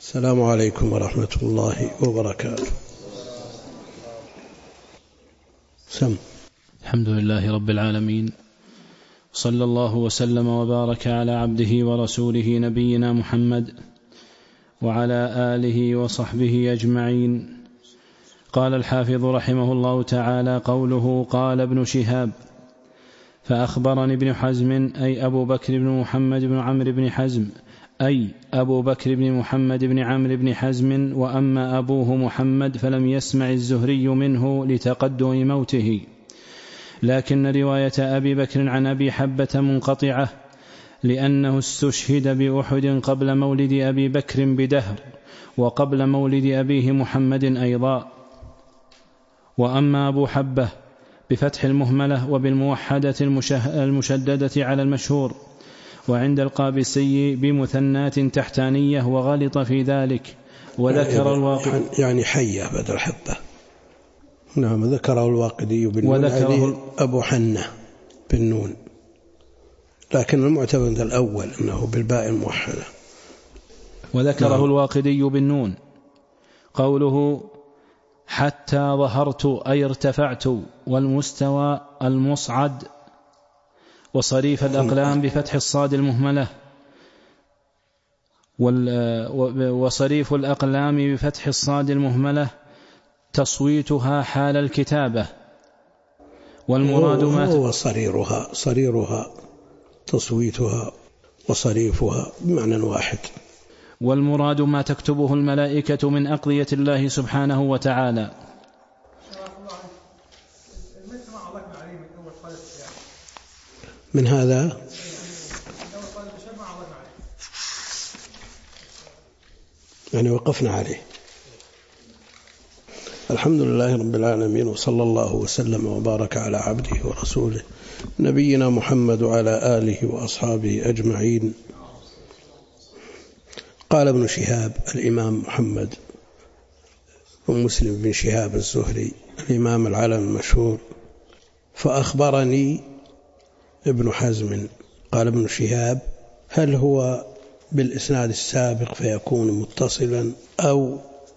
السلام عليكم ورحمة الله وبركاته. الحمد لله رب العالمين، صلى الله وسلم وبارك على عبده ورسوله نبينا محمد وعلى آله وصحبه أجمعين. قال الحافظ رحمه الله تعالى: قوله قال ابن شهاب: فأخبرني ابن حزم أي أبو بكر بن محمد بن عمرو بن حزم أي أبو بكر بن محمد بن عمرو بن حزم، وأما أبوه محمد فلم يسمع الزهري منه لتقدم موته، لكن رواية أبي بكر عن أبي حبة منقطعة، لأنه استشهد بأحد قبل مولد أبي بكر بدهر، وقبل مولد أبيه محمد أيضا. وأما أبو حبة بفتح المهملة وبالموحدة المشددة على المشهور، وعند القابسي بمثنات تحتانية، وغلط في ذلك وذكر الواقدي يعني حية بدل حبة. نعم، ذكره الواقدي بالنون، أبو حنة بالنون، لكن المعتمد الأول أنه بالباء الموحدة. وذكره نعم. الواقدي بالنون. قوله حتى ظهرت أي ارتفعت، والمستوى المصعد، وصريف الأقلام بفتح الصاد المهملة، وصريف الأقلام بفتح الصاد المهملة تصويتها حال الكتابة، والمراد ما هو صريرها تصويتها وصريفها بمعنى واحد. والمراد ما تكتبه الملائكة من أقضية الله سبحانه وتعالى. من هذا يعني وقفنا عليه. الحمد لله رب العالمين، وصلى الله وسلم وبارك على عبده ورسوله نبينا محمد وعلى آله وأصحابه أجمعين. قال ابن شهاب الإمام محمد بن مسلم بن شهاب الزهري الإمام العالم المشهور: فأخبرني ابن حزم. قال ابن شهاب: هل هو بالإسناد السابق فيكون متصلا أو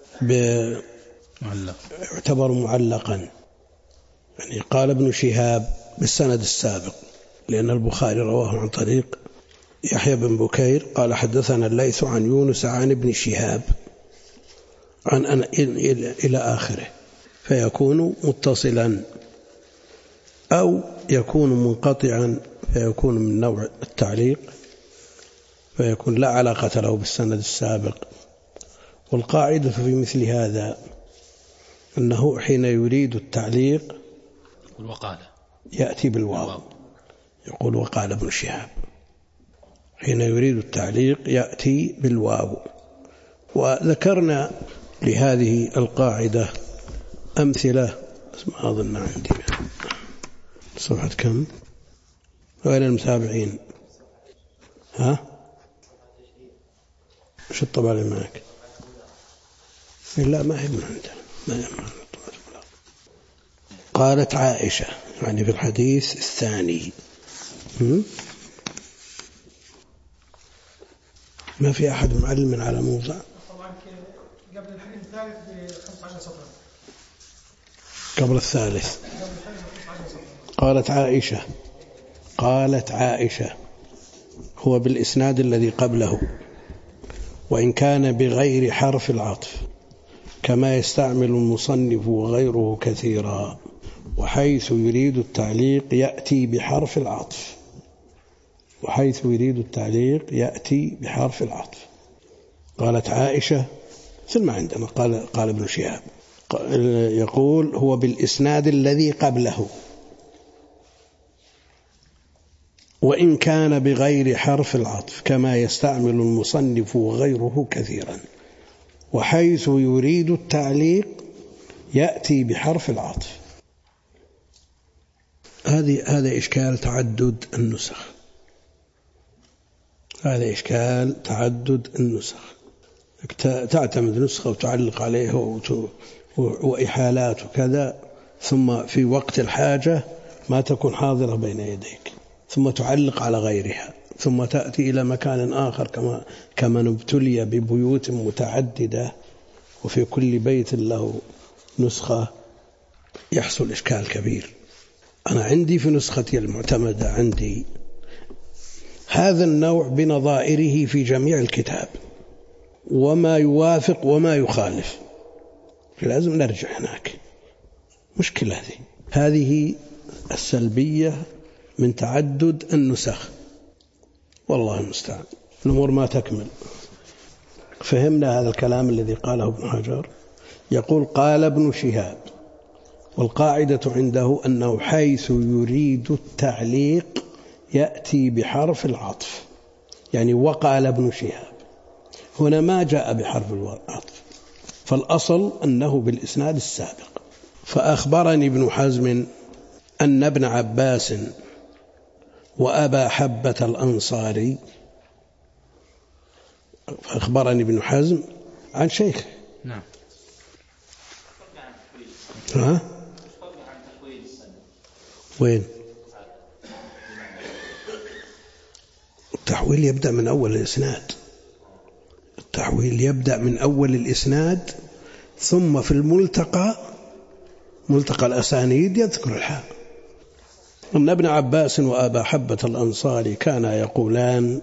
يعتبر معلقا؟ يعني قال ابن شهاب بالسند السابق، لأن البخاري رواه عن طريق يحيى بن بكير قال حدثنا الليث عن يونس عن ابن شهاب عن أنا إلى آخره، فيكون متصلا، أو يكون منقطعا فيكون من نوع التعليق، فيكون لا علاقة له بالسند السابق. والقاعدة في مثل هذا أنه حين يريد التعليق يأتي بالواو، يقول وقال ابن شهاب. حين يريد التعليق يأتي بالواو. وذكرنا لهذه القاعدة أمثلة، ما أظن عندي صفحة كم غير المتابعين. شو الطبع اللي معك؟ لا، ما هي من عندنا. قالت عائشة، يعني في الحديث الثاني. ما في أحد معلم على موضع؟ طبعا قبل الحديث الثالث ب15 سطرا. قبل الثالث. قالت عائشة هو بالإسناد الذي قبله، وإن كان بغير حرف العطف، كما يستعمل المصنف وغيره كثيرا، وحيث يريد التعليق يأتي بحرف العطف. قالت عائشة ثم عندنا قال ابن شهاب يقول هو بالإسناد الذي قبله، وإن كان بغير حرف العطف، كما يستعمل المصنف وغيره كثيرا، وحيث يريد التعليق يأتي بحرف العطف. هذا إشكال تعدد النسخ. تعتمد نسخة وتعلق عليها وإحالات وكذا، ثم في وقت الحاجة ما تكون حاضرة بين يديك، ثم تعلق على غيرها. ثم تأتي إلى مكان آخر كما ابتلي ببيوت متعددة وفي كل بيت له نسخة، يحصل إشكال كبير. أنا عندي في نسختي المعتمدة عندي هذا النوع بنظائره في جميع الكتاب، وما يوافق وما يخالف، لازم نرجع هناك. مشكلة هذه السلبية من تعدد النسخ، والله المستعان. الأمور ما تكمل. فهمنا هذا الكلام الذي قاله ابن حجر. يقول قال ابن شهاب: والقاعدة عنده أنه حيث يريد التعليق يأتي بحرف العطف، يعني وقال ابن شهاب هنا ما جاء بحرف العطف، فالأصل أنه بالإسناد السابق. فأخبرني ابن حزم أن ابن عباس وأبا حبة الأنصاري، فأخبرني ابن حزم عن شيخ. نعم. ها؟ وين؟ التحويل يبدأ من أول الإسناد. التحويل يبدأ من أول الإسناد، ثم في الملتقى، ملتقى الأسانيد، يذكر الحال. أن ابن عباس وأبا حبة الأنصاري كانا يقولان: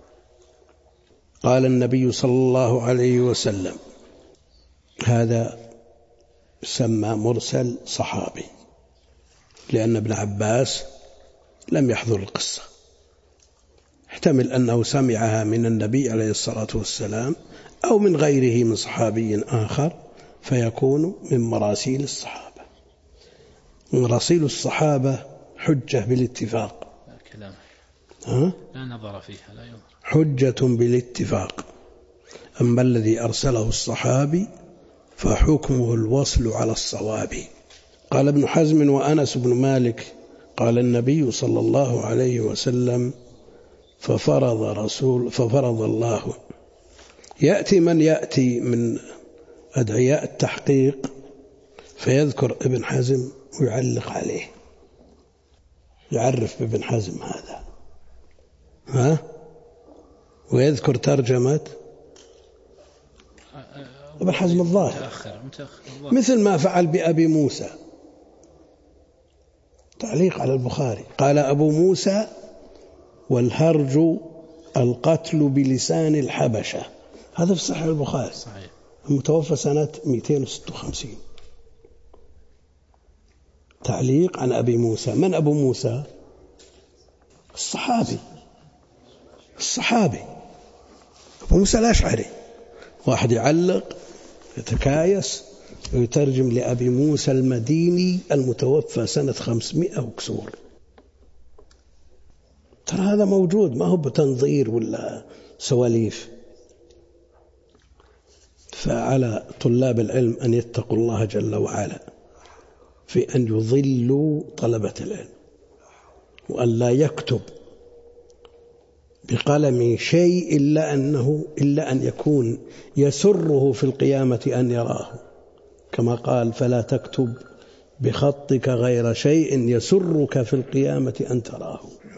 قال النبي صلى الله عليه وسلم. هذا سمى مرسل صحابي، لأن ابن عباس لم يحضر القصة، احتمل أنه سمعها من النبي عليه الصلاة والسلام أو من غيره من صحابي آخر، فيكون من مراسيل الصحابة. مراسيل الصحابة حجة بالاتفاق. كلام لا نظر فيها، لا يظهر. حجة بالاتفاق. أما الذي أرسله الصحابي فحكمه الوصل على الصواب. قال ابن حزم: وأنس بن مالك قال النبي صلى الله عليه وسلم: ففرض الله. يأتي من يأتي من أدعياء التحقيق فيذكر ابن حزم ويعلق عليه، يعرف بابن حزم هذا، ويذكر ترجمة ابن حزم الظاهر، مثل ما فعل بأبي موسى. تعليق على البخاري: قال أبو موسى: والهرج القتل بلسان الحبشة. هذا في صحيح البخاري، صحيح، المتوفى سنة 256. تعليق عن أبي موسى. من أبو موسى؟ الصحابي أبو موسى الأشعري. واحد يعلق يتكايس ويترجم لأبي موسى المديني المتوفى سنة 500 وكسور. ترى هذا موجود، ما هو بتنظير ولا سواليف. فعلى طلاب العلم أن يتقوا الله جل وعلا في أن يضلوا طلبة العلم، وأن لا يكتب بقلم شيء إلا أن يكون يسره في القيامة أن يراه، كما قال: فلا تكتب بخطك غير شيء يسرك في القيامة أن تراه.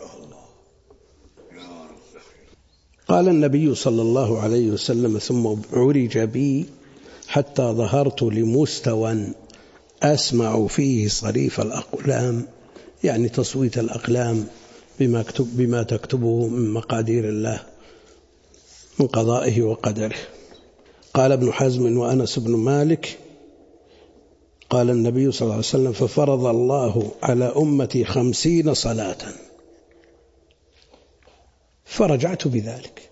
قال النبي صلى الله عليه وسلم: ثم عرج بي حتى ظهرت لمستوى أسمع فيه صريف الأقلام، يعني تصويت الأقلام بما تكتبه من مقادير الله من قضائه وقدره. قال ابن حزم: وأنس بن مالك قال النبي صلى الله عليه وسلم: ففرض الله على أمتي 50 صلاة، فرجعت بذلك.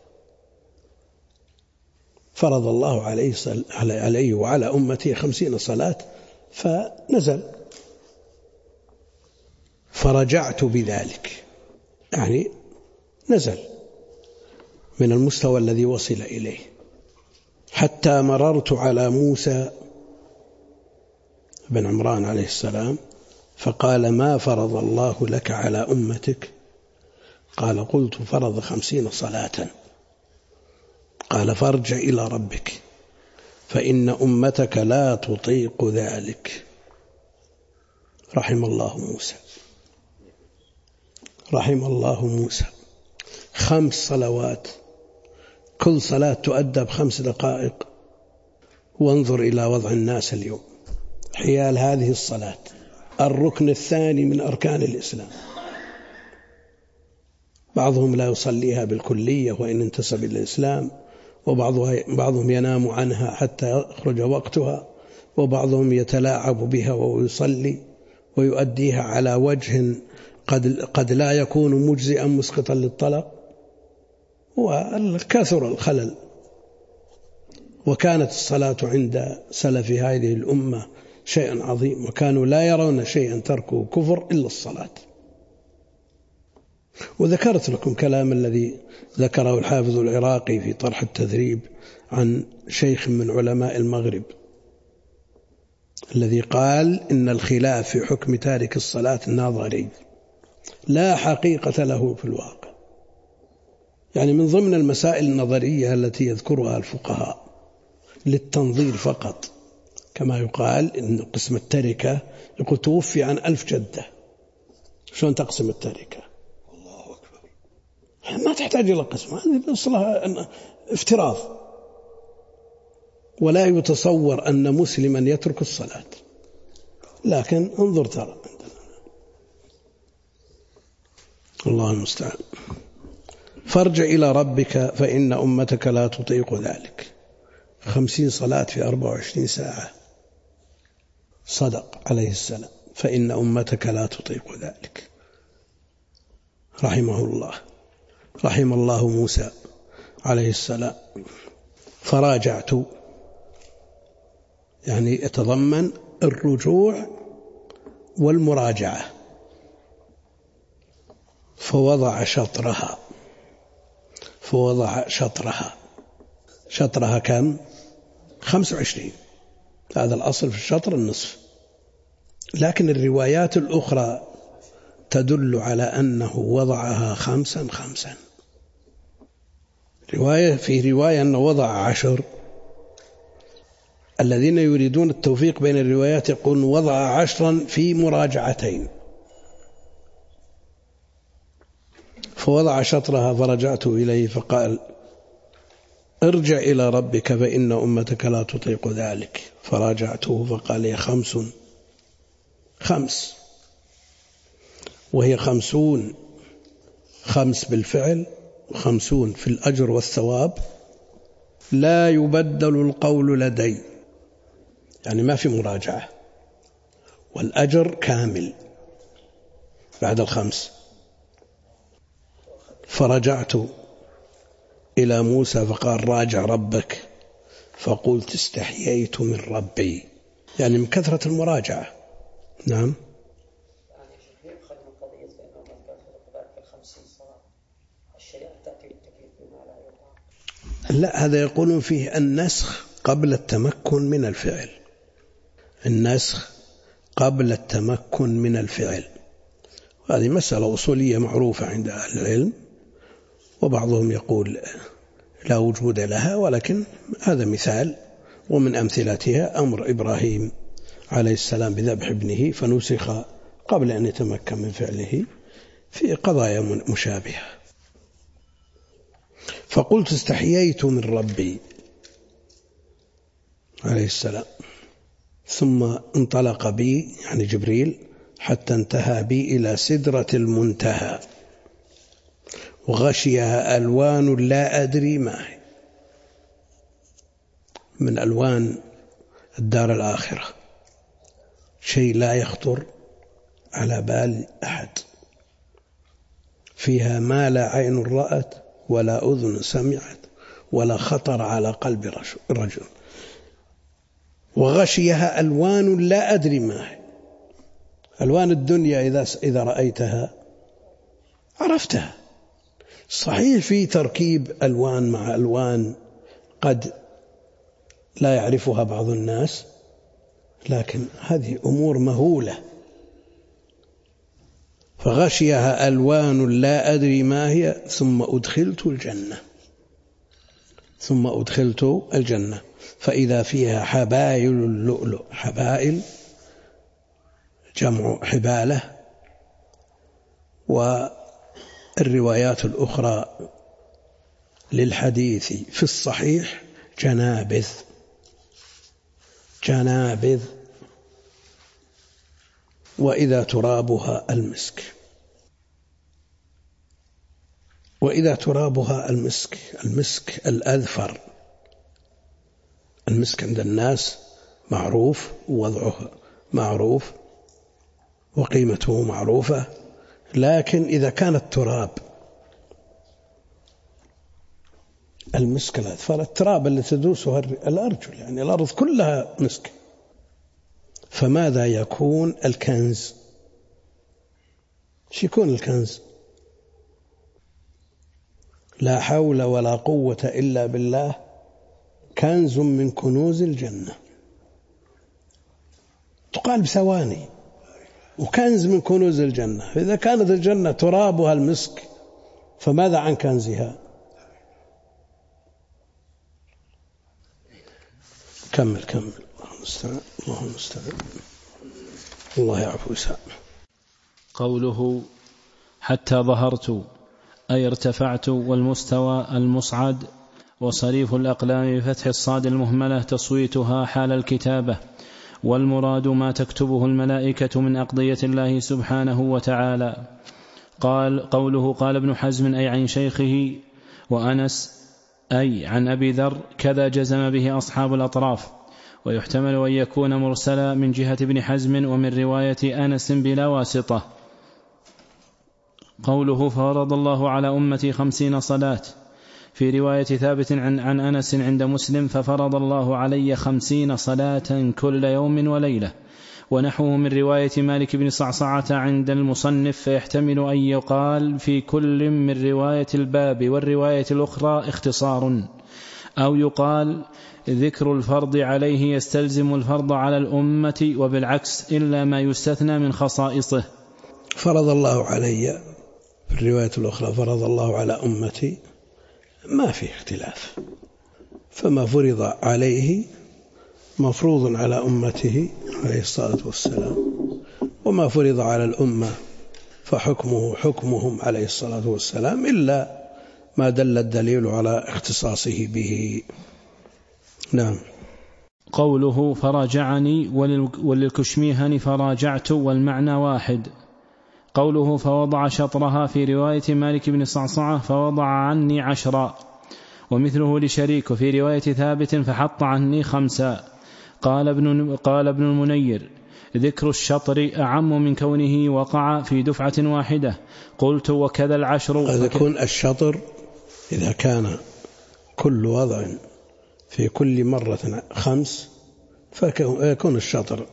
فرض الله عليه وعلى أمتي 50 صلاة، فنزل، فرجعت بذلك، يعني نزل من المستوى الذي وصل إليه، حتى مررت على موسى بن عمران عليه السلام فقال: ما فرض الله لك على أمتك؟ قال: قلت: فرض 50 صلاة. قال: فارجع إلى ربك فإن أمتك لا تطيق ذلك. رحم الله موسى. 5 صلوات، كل صلاة تؤدى ب5 دقائق. وانظر إلى وضع الناس اليوم حيال هذه الصلاة، الركن الثاني من أركان الإسلام، بعضهم لا يصليها بالكلية وإن انتسب إلى الإسلام، وبعضهم ينام عنها حتى يخرج وقتها، وبعضهم يتلاعب بها ويصلي ويؤديها على وجه قد لا يكون مجزئا مسقطا للطلب، وكثر الخلل. وكانت الصلاة عند سلف هذه الأمة شيء عظيم، وكانوا لا يرون شيئا تركه كفر إلا الصلاة. وذكرت لكم كلام الذي ذكره الحافظ العراقي في طرح التذريب عن شيخ من علماء المغرب، الذي قال إن الخلاف في حكم تارك الصلاة نظري لا حقيقة له في الواقع. يعني من ضمن المسائل النظرية التي يذكرها الفقهاء للتنظير فقط، كما يقال إن قسم التركة، يقول توفي عن 1000 جدة، شلون تقسم التركة؟ الله أكبر، ما تحتاج إلى قسم، هذه أصلها افتراض. ولا يتصور أن مسلما يترك الصلاة، لكن انظر ترى الله المستعان. فارجع إلى ربك فإن أمتك لا تطيق ذلك. 50 صلاة في 24 ساعة، صدق عليه السلام، فإن أمتك لا تطيق ذلك. رحمه الله، رحم الله موسى عليه السلام. فراجعت يعني يتضمن الرجوع والمراجعة. فوضع شطرها كم؟ 25. هذا الأصل في الشطر النصف، لكن الروايات الأخرى تدل على أنه وضعها 5. في رواية أنه وضع 10. الذين يريدون التوفيق بين الروايات يقولون وضع 10 في مراجعتين. فوضع شطرها فرجعت إليه فقال ارجع إلى ربك فإن أمتك لا تطيق ذلك. فراجعته فقال لي 5، وهي 50، 5 بالفعل و50 في الأجر والثواب. لا يبدل القول لدي، يعني ما في مراجعة، والأجر كامل بعد 5. فرجعت إلى موسى فقال راجع ربك، فقلت استحييت من ربي، يعني من كثرة المراجعة. نعم. لا، هذا يقولون فيه النسخ قبل التمكن من الفعل، النسخ قبل التمكن من الفعل. هذه مسألة أصولية معروفة عند أهل العلم، وبعضهم يقول لا وجود لها، ولكن هذا مثال. ومن أمثلتها أمر إبراهيم عليه السلام بذبح ابنه فنسخ قبل أن يتمكن من فعله في قضايا مشابهة. فقلت استحييت من ربي عليه السلام، ثم انطلق بي يعني جبريل حتى انتهى بي إلى سدرة المنتهى، وغشيها ألوان لا أدري ما هي، من ألوان الدار الآخرة، شيء لا يخطر على بال أحد، فيها ما لا عين رأت ولا أذن سمعت ولا خطر على قلب رجل. وغشيها ألوان لا أدري ما هي. ألوان الدنيا إذا رأيتها عرفتها، صحيح في تركيب ألوان مع ألوان قد لا يعرفها بعض الناس، لكن هذه أمور مهولة. فغشيها ألوان لا أدري ما هي ثم أدخلت الجنة فإذا فيها حبائل اللؤلؤ، حبائل جمع حبالة، الروايات الأخرى للحديث في الصحيح جنابذ وإذا ترابها المسك. وإذا ترابها المسك الأذفر. المسك عند الناس معروف، ووضعه معروف، وقيمته معروفة، لكن إذا كان التراب المسك الأذفر، التراب اللي تدوسها الأرجل، يعني الأرض كلها مسك، فماذا يكون الكنز؟ شو يكون الكنز؟ لا حول ولا قوة إلا بالله، كنز من كنوز الجنة. تقال بثواني، وكنز من كنوز الجنة. إذا كانت الجنة ترابها المسك، فماذا عن كنزها؟ كمل. الله المستعان. الله يعفو ويسامح. قوله حتى ظهرت أي ارتفعت، والمستوى المصعد، وصريف الأقلام بفتح الصاد المهملة تصويتها حال الكتابة، والمراد ما تكتبه الملائكة من أقضية الله سبحانه وتعالى. قوله قال ابن حزم أي عن شيخه، وأنس أي عن أبي ذر، كذا جزم به أصحاب الأطراف. ويحتمل أن يكون مرسلا من جهة ابن حزم ومن رواية أنس بلا واسطة. قوله فرض الله على أمتي 50 صلاة، في رواية ثابت عن أنس عند مسلم، ففرض الله علي 50 صلاة كل يوم وليلة. ونحوه من رواية مالك بن صعصعة عند المصنف، فيحتمل أن يقال في كل من رواية الباب والرواية الأخرى اختصار، أو يقال ذكر الفرض عليه يستلزم الفرض على الأمة، وبالعكس إلا ما يستثنى من خصائصه. فرض الله علي في الرواية الأخرى فرض الله على أمتي، ما في اختلاف، فما فرض عليه مفروض على أمته عليه الصلاة والسلام، وما فرض على الأمة فحكمه حكمهم عليه الصلاة والسلام، إلا ما دل الدليل على اختصاصه به. نعم. قوله فراجعني وللكشميهني فراجعت، والمعنى واحد. قوله فوضع شطرها، في رواية مالك بن صعصعة فوضع عني 10، ومثله لشريك في رواية ثابت فحط عني 5. قال ابن المنير ذكر الشطر أعم من كونه وقع في دفعة واحدة. قلت وكذا العشر. قد يكون الشطر إذا كان كل وضع في كل مرة 5، فيكون الشطر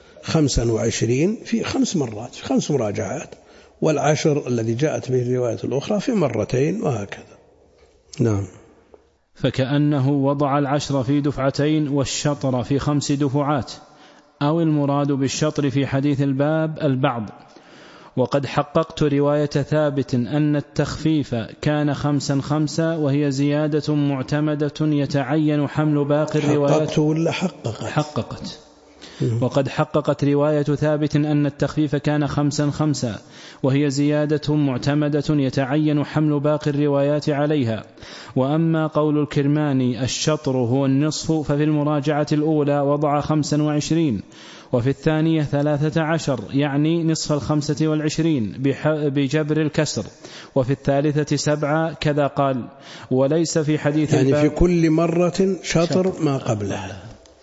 25 في 5 مرات، في 5 مراجعات، والعشر الذي جاءت به الرواية الأخرى في 2 مرات، وهكذا. نعم. فكأنه وضع العشر في دفعتين والشطر في 5 دفعات، أو المراد بالشطر في حديث الباب البعض. وقد حققت رواية ثابت أن التخفيف كان 5 5، وهي زيادة معتمدة يتعين حمل باقي الروايات. حققت ولا حققت. وقد حققت رواية ثابت أن التخفيف كان 5 5، وهي زيادة معتمدة يتعين حمل باقي الروايات عليها. وأما قول الكرماني الشطر هو النصف، ففي المراجعة الأولى وضع 25، وفي الثانية 13، يعني نصف 25 بجبر الكسر، وفي الثالثة 7 كذا قال. وليس في حديث يعني في كل مرة شطر ما قبلها.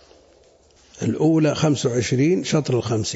الأولى 25 شطر 50،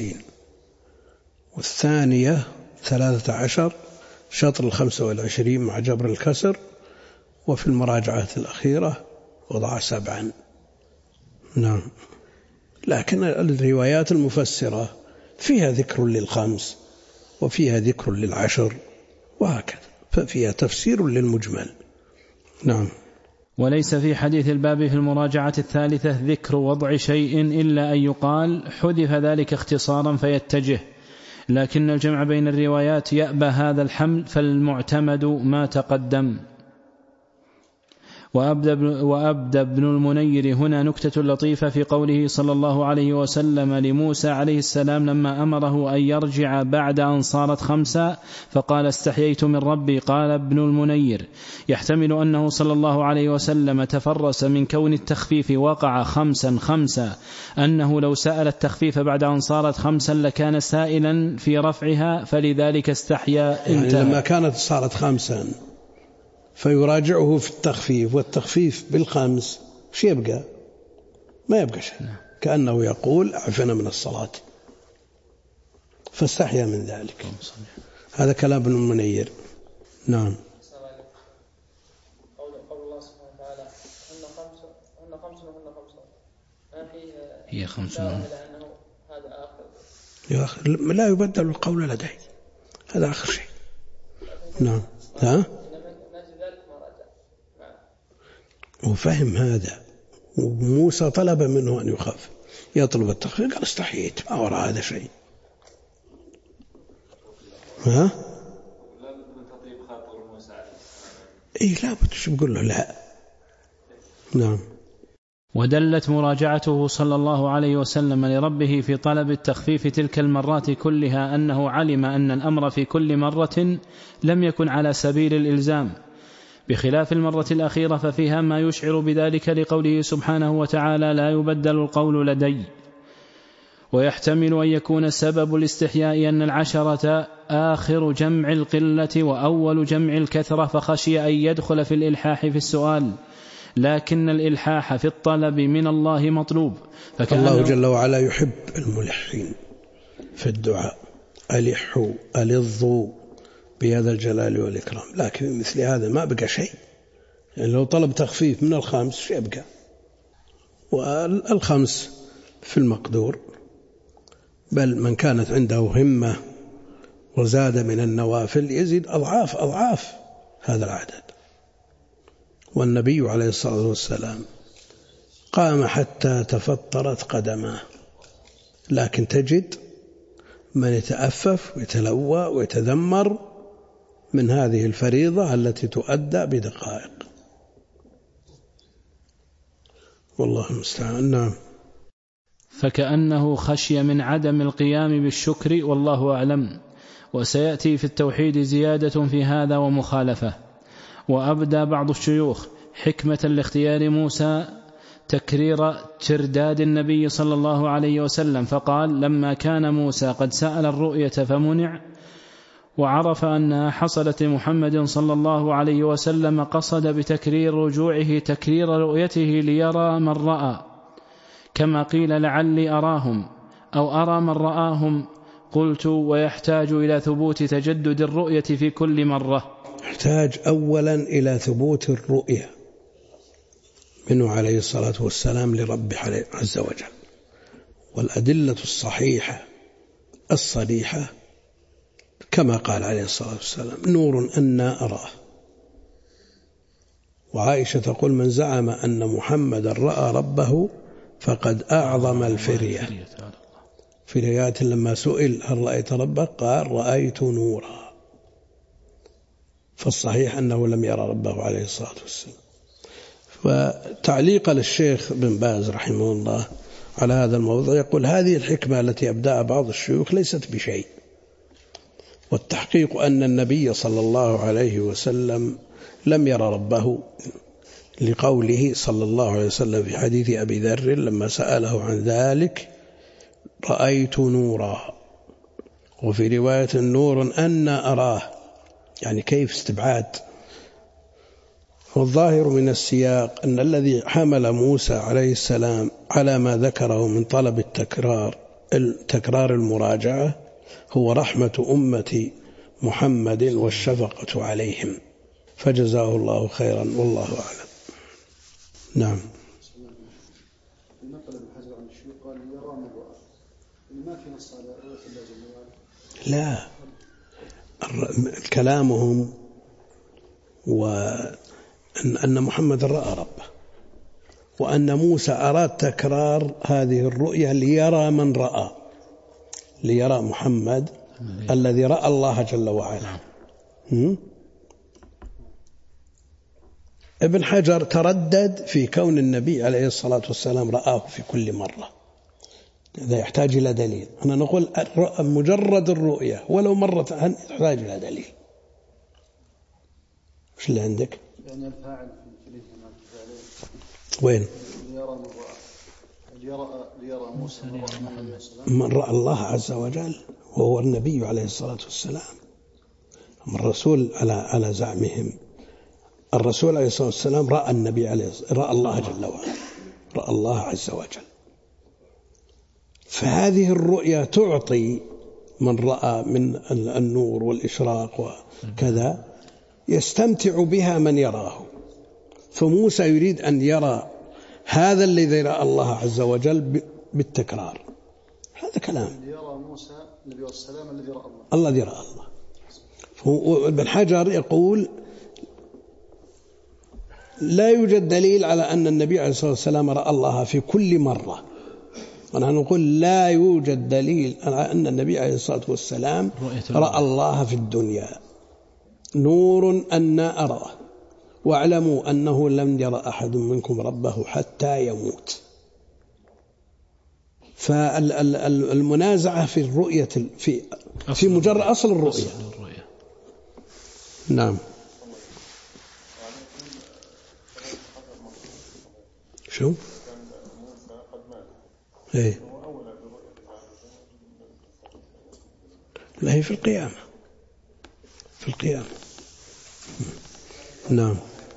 والثانية 13 شطر 25 مع جبر الكسر، وفي المراجعة الأخيرة وضع 7. نعم. لكن الروايات المفسرة فيها ذكر لل5 وفيها ذكر لل10 وهكذا، ففيها تفسير للمجمل. نعم. وليس في حديث الباب في المراجعة الثالثة ذكر وضع شيء إلا أن يقال حذف ذلك اختصارا فيتجه، لكن الجمع بين الروايات يأبى هذا الحمل، فالمعتمد ما تقدم. وأبدى ابن المنير هنا نكتة لطيفة في قوله صلى الله عليه وسلم لموسى عليه السلام لما أمره أن يرجع بعد أن صارت 5 فقال استحييت من ربي. قال ابن المنير يحتمل أنه صلى الله عليه وسلم تفرس من كون التخفيف وقع 5 أنه لو سأل التخفيف بعد أن صارت 5 لكان سائلا في رفعها فلذلك استحيا. يعني لما كانت صارت 5 فيراجعه في التخفيف، والتخفيف ب5 شو يبقى؟ ما يبقى شيء، كأنه يقول أعفنا من الصلاة، فاستحيا من ذلك. هذا كلام ابن المنير. نعم. قول الله سبحانه وتعالى هن 5 وهن 5 ما فيه هي 5 إلى أنه هذا آخر يا أخي لا يبدل القول لدي، هذا آخر شيء. نعم. ها؟ وفهم هذا، وموسى طلب منه أن يخاف يطلب التخفيف، قال استحييت، ما وراء هذا شيء. ها؟ إيه لا بد بقول له لا. نعم. ودلت مراجعته صلى الله عليه وسلم لربه في طلب التخفيف تلك المرات كلها أنه علم أن الأمر في كل مرة لم يكن على سبيل الإلزام، بخلاف المرة الأخيرة ففيها ما يشعر بذلك لقوله سبحانه وتعالى لا يبدل القول لدي. ويحتمل أن يكون سبب الاستحياء أن 10 آخر جمع القلة وأول جمع الكثرة، فخشي أن يدخل في الإلحاح في السؤال، لكن الإلحاح في الطلب من الله مطلوب. الله جل وعلا يحب الملحين في الدعاء، ألحوا ألظوا بهذا الجلال والإكرام، لكن مثل هذا ما بقى شيء. يعني لو طلب تخفيف من 5 شو يبقى؟ وال5 في المقدور، بل من كانت عنده همة وزاد من النوافل يزيد أضعاف هذا العدد. والنبي عليه الصلاة والسلام قام حتى تفطرت قدماه، لكن تجد من يتأفف ويتلوى ويتذمر من هذه الفريضة التي تؤدى بدقائق. والله المستعان. نعم. فكأنه خشي من عدم القيام بالشكر، والله أعلم. وسيأتي في التوحيد زيادة في هذا ومخالفة. وأبدى بعض الشيوخ حكمة لاختيار موسى تكرير ترداد النبي صلى الله عليه وسلم، فقال لما كان موسى قد سأل الرؤية فمنع وعرف أنها حصلت لمحمد صلى الله عليه وسلم قصد بتكرير رجوعه تكرير رؤيته ليرى من رأى، كما قيل لعلي أراهم أو أرى من رآهم. قلت ويحتاج إلى ثبوت تجدد الرؤية في كل مرة. يحتاج أولا إلى ثبوت الرؤية منه عليه الصلاة والسلام لرب عز وجل، والأدلة الصحيحة الصريحة كما قال عليه الصلاة والسلام نور أنا أراه. وعائشة تقول من زعم أن محمد رأى ربه فقد أعظم الفرية. في روايات لما سئل هل رأيت ربك قال رأيت نورا، فالصحيح أنه لم يرى ربه عليه الصلاة والسلام. فتعليق للشيخ بن باز رحمه الله على هذا الموضوع يقول هذه الحكمة التي أبدأ بعض الشيوخ ليست بشيء، والتحقيق أن النبي صلى الله عليه وسلم لم يرى ربه، لقوله صلى الله عليه وسلم في حديث أبي ذر لما سأله عن ذلك رأيت نورا، وفي رواية نور أنا أراه، يعني كيف استبعاد. والظاهر من السياق أن الذي حمل موسى عليه السلام على ما ذكره من طلب تكرار المراجعة هو رحمة أمة محمد والشفقة عليهم، فجزاه الله خيرا والله أعلم. نعم. لا، كلامهم وأن محمد رأى ربه، وأن موسى أراد تكرار هذه الرؤية ليرى من رأى، ليرى محمد الذي رأى الله جل وعلا. ابن حجر تردد في كون النبي عليه الصلاة والسلام رآه في كل مرة، هذا يحتاج إلى دليل. أنا نقول مجرد الرؤية ولو مرة يحتاج إلى دليل. وش اللي عندك؟ يعني الفاعل في الإثنان وين؟ ليرى موسى من رأى الله عز وجل وهو النبي عليه الصلاة والسلام. أما الرسول على زعمهم، الرسول عليه الصلاة والسلام رأى النبي رأى الله جل وعلا، رأى الله عز وجل. فهذه الرؤيا تعطي من رأى من النور والإشراق وكذا يستمتع بها من يراه. فموسى يريد أن يرى هذا الذي رأى الله عز وجل بالتكرار. هذا كلام يرى موسى النبي والسلام الذي رأى الله الذي رأى الله. ابن حجر يقول لا يوجد دليل على أن النبي عليه الصلاة والسلام رأى الله في كل مرة. ونحن نقول لا يوجد دليل على أن النبي عليه الصلاة والسلام رأى الله في الدنيا. نور أن أراه، واعلموا أنه لم يرى أحد منكم ربه حتى يموت. فالمنازعة في الرؤية في مجرد أصل الرؤية. نعم. شو؟ إيه؟ لا، هي في القيامة. في القيامة. نعم.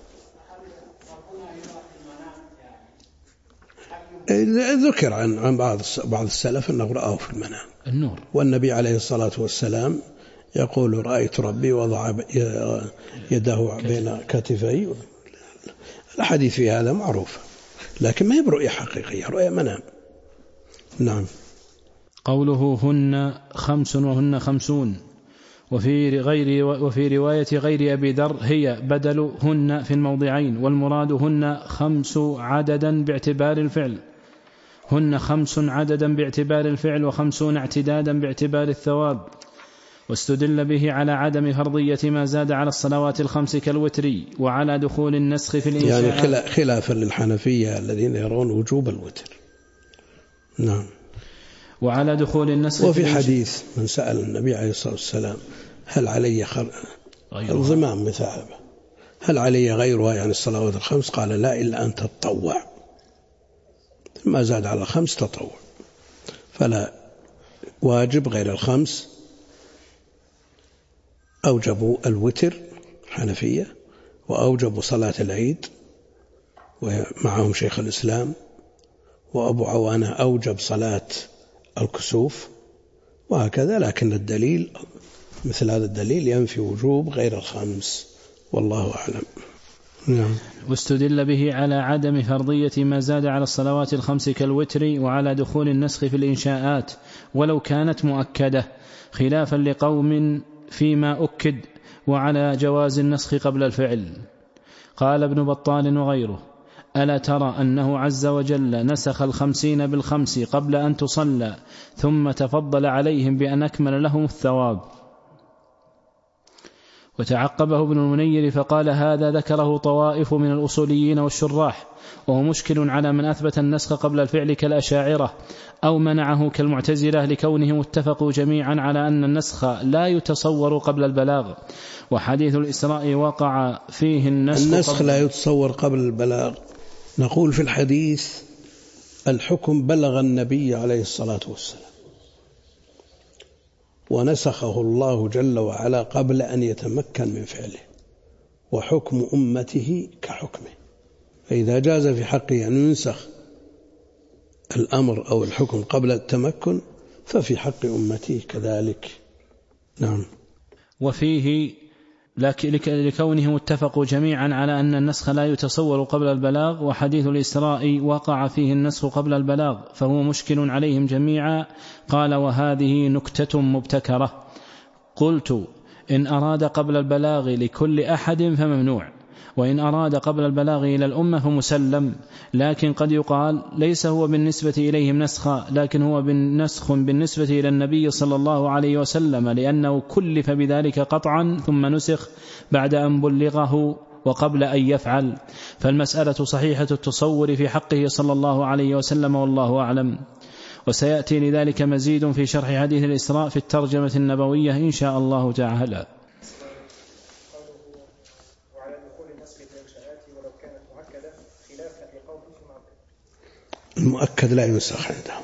ذكر عن بعض السلف أنه رآه في المنام النور. والنبي عليه الصلاة والسلام يقول رأيت ربي وضع يده بين كتفي. الحديث في هذا معروف، لكن ما هي برؤية حقيقية، رؤية منام. نعم. قوله هن 5 وهن 50، وفي رواية غير أبي ذر هي بدل هن في الموضعين، والمراد هن 5 عددا باعتبار الفعل، هن 5 عددا باعتبار الفعل و50 اعتدادا باعتبار الثواب. واستدل به على عدم فرضية ما زاد على الصلوات الخمس كالوتر، وعلى دخول النسخ في الإنشاء، يعني خلافا للحنفية الذين يرون وجوب الوتر. نعم. وعلى دخول النسخ. وفي حديث من سأل النبي عليه الصلاة والسلام هل علي الضمام مثابة، هل علي غيرها يعني الصلوات الخمس؟ قال لا، إلا أن تتطوع. ما زاد على 5 تطوع، فلا واجب غير ال5. أوجبوا الوتر حنفية، وأوجبوا صلاة العيد ومعهم شيخ الإسلام، وأبو عوانة أوجب صلاة الكسوف، وهكذا. لكن الدليل مثل هذا الدليل ينفي وجوب غير ال5، والله أعلم. نعم. واستدل به على عدم فرضية ما زاد على الصلوات الخمس كالوتر، وعلى دخول النسخ في الإنشاءات ولو كانت مؤكدة، خلافا لقوم فيما أكد، وعلى جواز النسخ قبل الفعل. قال ابن بطال وغيره: ألا ترى أنه عز وجل نسخ 50 بال5 قبل أن تصلى، ثم تفضل عليهم بأن أكمل لهم الثواب. وتعقبه ابن المنير فقال: هذا ذكره طوائف من الأصوليين والشراح، وهو مشكل على من أثبت النسخ قبل الفعل كالأشاعرة، أو منعه كالمعتزلة، لكونهم اتفقوا جميعا على أن النسخ لا يتصور قبل البلاغ. وحديث الإسراء وقع فيه النسخ لا يتصور قبل البلاغ. نقول في الحديث الحكم بلغ النبي عليه الصلاة والسلام، ونسخه الله جل وعلا قبل أن يتمكن من فعله، وحكم أمته كحكمه. فإذا جاز في حقه أن ينسخ الأمر أو الحكم قبل التمكن، ففي حق أمته كذلك. نعم. وفيه لكونهم اتفقوا جميعا على أن النسخ لا يتصور قبل البلاغ، وحديث الإسراء وقع فيه النسخ قبل البلاغ، فهو مشكل عليهم جميعا. قال: وهذه نكتة مبتكرة. قلت: إن أراد قبل البلاغ لكل أحد فممنوع، وإن أراد قبل البلاغ إلى الأمة فمسلم. لكن قد يقال ليس هو بالنسبة إليهم نسخا، لكن هو نسخ بالنسبة إلى النبي صلى الله عليه وسلم، لأنه كلف بذلك قطعا ثم نسخ بعد أن بلغه وقبل أن يفعل، فالمسألة صحيحة التصور في حقه صلى الله عليه وسلم، والله أعلم. وسيأتي لذلك مزيد في شرح حديث الإسراء في الترجمة النبوية إن شاء الله تعالى. وعلى دخول النسخ في الإنشاءات ولو كانت مؤكدة خلافا لقول في مؤكد. المؤكد لا ينسخ عندهم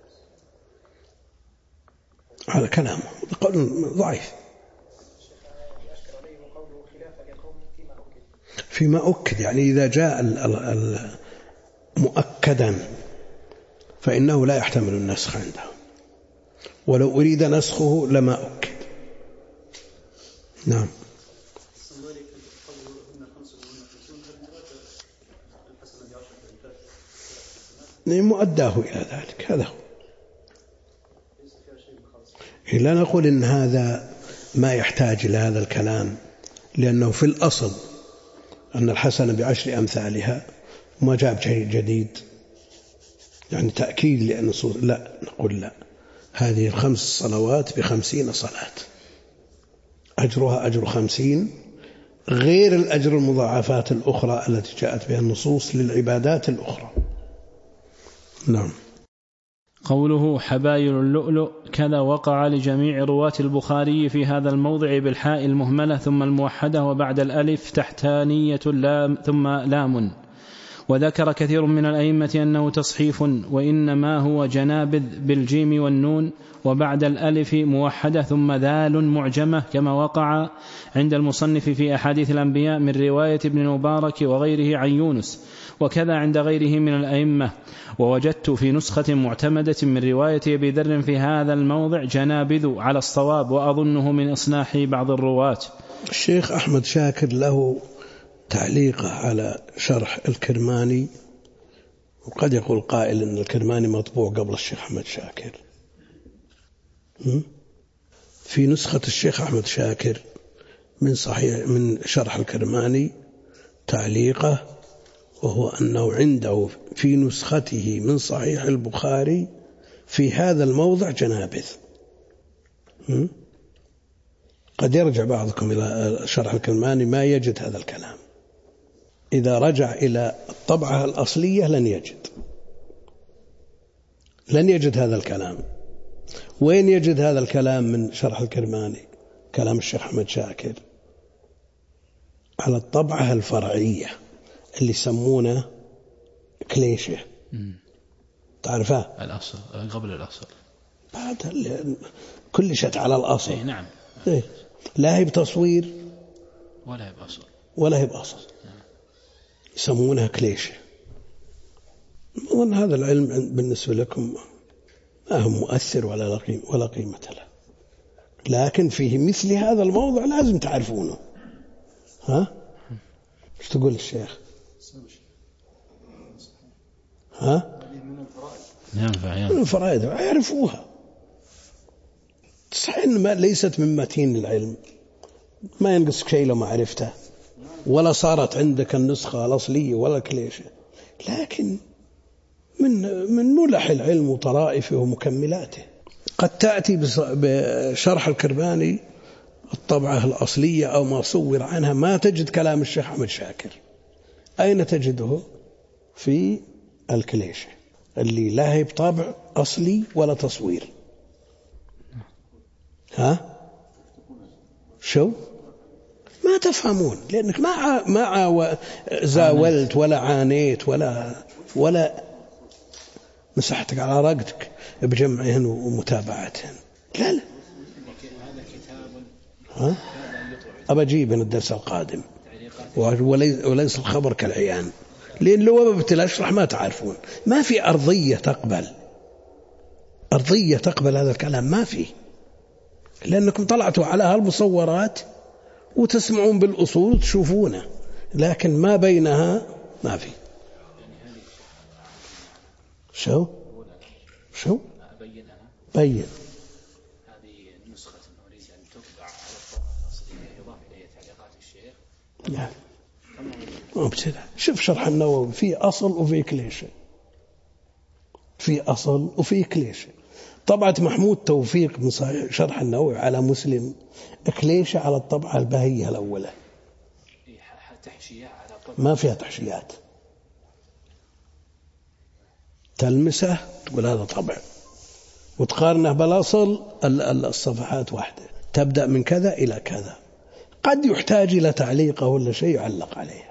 على كلامه، قول ضعيف. فيما أكد يعني إذا جاء مؤكدا فإنه لا يحتمل النسخ عنده، ولو أريد نسخه لما أكد. نعم. مؤداه إلى ذلك، هذا هو. لا نقول إن هذا ما يحتاج إلى هذا الكلام، لأنه في الأصل أن الحسنة ب10 أمثالها، وما جاب شيء جديد يعني تأكيد لأن لا، نقول لا، هذه 5 صلوات ب50 صلاة، أجرها أجر 50 غير الأجر المضاعفات الأخرى التي جاءت بها النصوص للعبادات الأخرى. نعم. قوله حبايل اللؤلؤ كذا وقع لجميع رواة البخاري في هذا الموضع بالحاء المهملة ثم الموحدة وبعد الألف تحتانية اللام ثم لام. وذكر كثير من الأئمة أنه تصحيف، وإنما هو جنابذ بالجيم والنون وبعد الألف موحدة ثم ذال معجمة، كما وقع عند المصنف في أحاديث الأنبياء من رواية ابن المبارك وغيره عن يونس، وكذا عند غيره من الأئمة. ووجدت في نسخة معتمدة من رواية أبي ذر في هذا الموضع جنابذ على الصواب، وأظنه من إصلاح بعض الرواة. الشيخ أحمد شاكر له تعليقه على شرح الكرماني، وقد يقول قائل أن الكرماني مطبوع قبل الشيخ أحمد شاكر. في نسخة الشيخ أحمد شاكر من شرح الكرماني تعليقه، وهو أنه عنده في نسخته من صحيح البخاري في هذا الموضع جنابذ. قد يرجع بعضكم إلى شرح الكرماني ما يجد هذا الكلام، إذا رجع إلى الطبعة الأصلية لن يجد هذا الكلام. وين يجد هذا الكلام من شرح الكرماني؟ كلام الشيخ أحمد شاكر على الطبعة الفرعية اللي يسمونه كليشة، تعرفها؟ الأصل قبل الأصل، بعد كل شيء على الأصل. إيه نعم. إيه؟ لا هي بتصوير ولا هي بأصل. يسمونها كليشة. وأن هذا العلم بالنسبة لكم ما هو مؤثر ولا قيمة له، لكن فيه مثل هذا الموضع لازم تعرفونه. ها؟ ايش تقول الشيخ؟ ها؟ من الفرائض يعرفوها. صحيح إن ليست من متين العلم، ما ينقص شيء لو ما عرفته، ولا صارت عندك النسخة الأصلية ولا كليشة، لكن من ملح العلم وطرائفه ومكملاته. قد تأتي بشرح الكرماني الطبعة الأصلية أو ما صور عنها ما تجد كلام الشيخ أحمد شاكر. أين تجده؟ في الكليشة اللي لا هي بطبع أصلي ولا تصوير. ها؟ شو؟ ما تفهمون، لأنك ما زاولت ولا عانيت ولا مسحتك على رقدك بجمعهن ومتابعتهن. لا ها؟ أبى أجيب من الدرس القادم، وليس الخبر كالعيان، لأن لو أبى أشرح ما تعرفون. ما في أرضية تقبل هذا الكلام، ما في، لأنكم طلعتوا على هالمصورات وتسمعون بالأصول وتشوفونه، لكن ما بينها ما في. شو بين هذه نسخة نريد أن تطبع على الطبعة الأصلية يضاف إليها تعليقات الشيخ. لا ما بصير. شوف شرح النووي في أصل وفي كليشة، طبعة محمود توفيق من شرح النووي على مسلم كليشة على الطبعة البهية الأولى. ما فيها تحشيات، تلمسه تقول هذا طبع، وتقارنه بالأصل الصفحات واحدة، تبدأ من كذا إلى كذا. قد يحتاج إلى تعليقه ولا شيء يعلق عليها،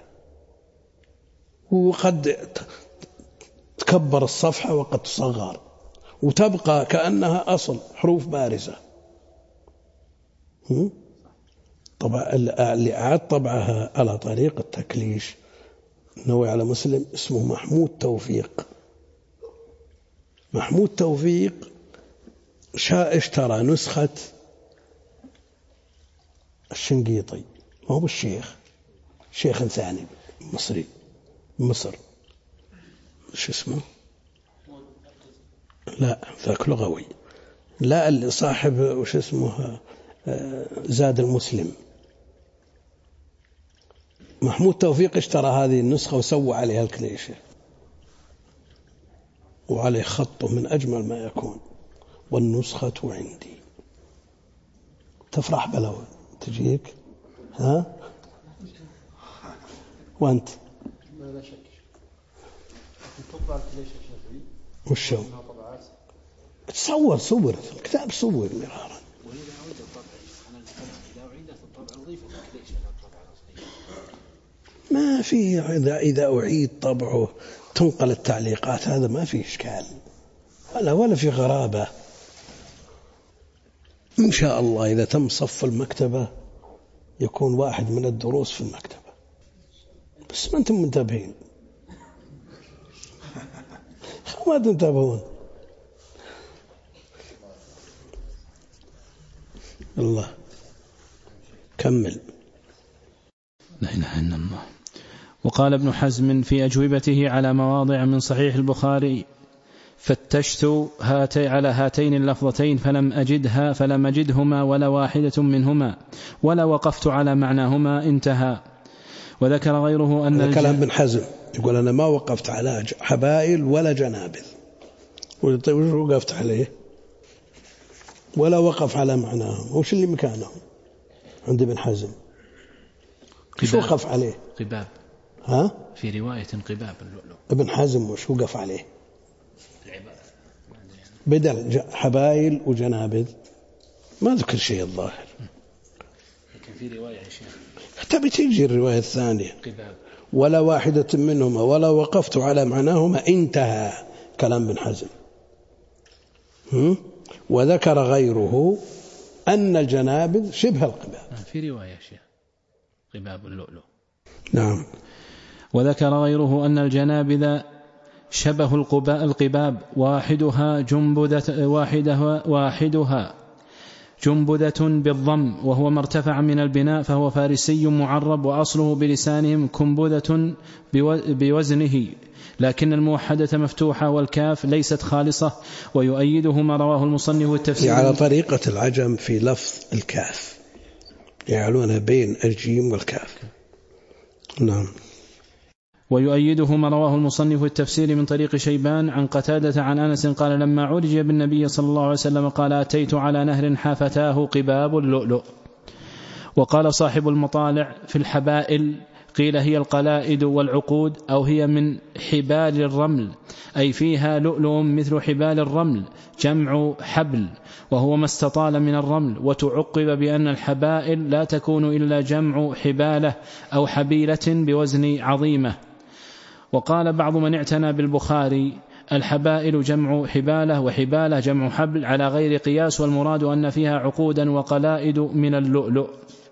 وقد تكبر الصفحة وقد تصغر وتبقى كأنها أصل حروف بارزة. طبعا اللي أعاد طبعها على طريق التكليش نوي على مسلم اسمه محمود توفيق. محمود توفيق اشترى نسخة الشنقيطي، ما هو بالشيخ، شيخ ثاني مصري مصر، شو اسمه؟ لا ذاك لغوي، لا اللي صاحب وش اسمه زاد المسلم. محمود توفيق اشترى هذه النسخة وسوى عليها الكليشة وعليه خطه من أجمل ما يكون، والنسخة عندي. تفرح بلو تجيك ها وانت لا شك. تطبع الكليشة الشافعي وشو تصور صور في الكتاب، صور مرارا. ما في إذا أعيد طبعه تنقل التعليقات، هذا ما في إشكال ولا في غرابة. إن شاء الله إذا تم صف المكتبة يكون واحد من الدروس في المكتبة، بس ما أنتم منتبهين، ما تنتبهون. الله كمل. لا إله إلا الله. وقال ابن حزم في أجوبته على مواضع من صحيح البخاري: فتشت على هاتين اللفظتين فلم أجدهما ولا واحدة منهما ولا وقفت على معناهما، انتهى. وذكر غيره أن كلام ابن حزم يقول أنا ما وقفت على حبائل ولا جنابذ، وش وقفت عليه؟ ولا وقف على معناهم. وش اللي مكانهم عند ابن حزم؟ وش وقف عليه؟ قباب. ها؟ في رواية قباب اللؤلؤ. ابن حزم وش وقف عليه؟ بدل حبائل وجنابذ ما ذكر شيء الظاهر، لكن في رواية يا شيخ تبي تيجي الرواية الثانية قباب ولا واحدة منهما ولا وقفت على معناهما، انتهى كلام ابن حزم. وذكر غيره أن الجنابذ شبه القباب. في رواية يا شيخ قباب اللؤلؤ. نعم. وذكر غيره أن الجنابذ شبه القباب، واحدها جنبذة بالضم، وهو ما ارتفع من البناء، فهو فارسي معرب، وأصله بلسانهم كنبذة بوزنه، لكن الموحدة مفتوحة والكاف ليست خالصة. ويؤيده ما رواه المصنف التفسير على طريقة العجم في لفظ الكاف، يعلونها بين الجيم والكاف. نعم. ويؤيده ما رواه المصنف التفسير من طريق شيبان عن قتادة عن أنس قال: لما عرج بالنبي صلى الله عليه وسلم قال: أتيت على نهر حافتاه قباب اللؤلؤ. وقال صاحب المطالع في الحبائل: قيل هي القلائد والعقود، أو هي من حبال الرمل، أي فيها لؤلؤ مثل حبال الرمل، جمع حبل، وهو ما استطال من الرمل. وتعقب بأن الحبائل لا تكون إلا جمع حبالة أو حبيلة بوزن عظيمة. وقال بعض من اعتنى بالبخاري: الحبائل جمع حبالة، وحبالة جمع حبل، على غير قياس، والمراد أن فيها عقودا وقلائد من اللؤلؤ.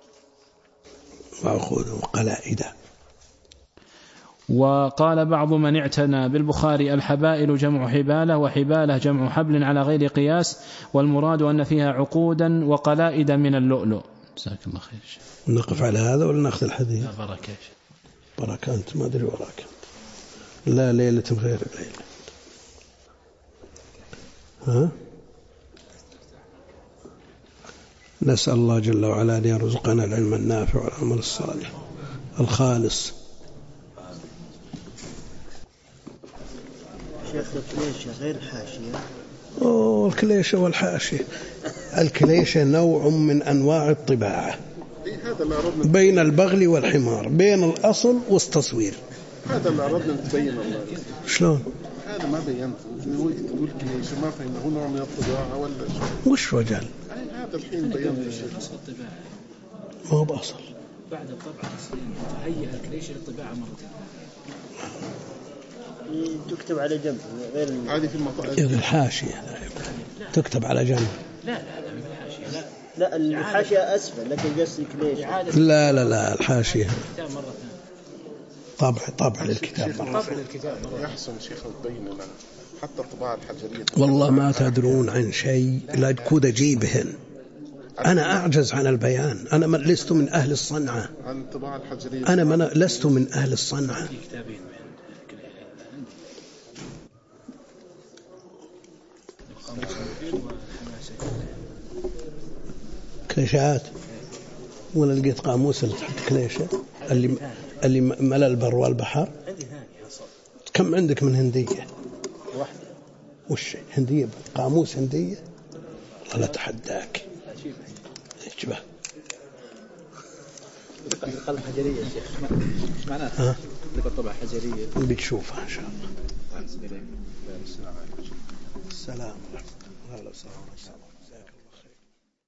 وعقود وقلائد. وقال بعض من اعتنى بالبخاري: الحبائل جمع حبالة، وحبالة جمع حبل، على غير قياس، والمراد أن فيها عقودا وقلائد من اللؤلؤ. جزاك الله خير. نقف على هذا ولا نأخذ الحديث؟ بركة أنت ما أدري وراك. لا ليلة غير ليلة. ها؟ نسأل الله جل وعلا أن يرزقنا العلم النافع والعمل الصالح الخالص. شيخ الكليشة غير حاشية. الكليشة والحاشية. الكليشة نوع من أنواع الطباعة. هذا اللي أردنا بين البغل والحمار، بين الأصل والتصوير. هذا اللي أردنا نتبين الله. شلون؟ هذا ما بينت تقول كليش ما فهمه نوع من الطباعة ولا شيء. وش وجل؟ هذا الحين بينت الشيء. ما هو بأصل. بعد الطبعة تهيئ الكليش للطباعة مرتين. تكتب على جنب غير هذه في المطار. الحاشية تكتب على جنب. لا من الحاشية. لا الحاشية أسفل، لكن قصدك ليش؟ لا الحاشية. الكتاب مرة ثانية. طابع للكتاب. يحسن شيخ تبين لنا حتى الطباعة الحجرية. والله ما تدرون عن شيء لا كود أجيبهن. أنا أعجز عن البيان. أنا لست من أهل الصنعة. عن الطباعة الحجرية. أنا لست من أهل الصنعة. كليشات ولا لقيت قاموس اللي تحت كليشة اللي ملا البر والبحر. كم عندك من هندية؟ واحدة. وش هندية؟ قاموس هندية؟ الله لا تحداك. اجبه. قلب حجرية يا شيخ. ايش معناته؟ ذكر طبعة حجرية. بتشوفها إن شاء الله. السلام عليكم. السلام.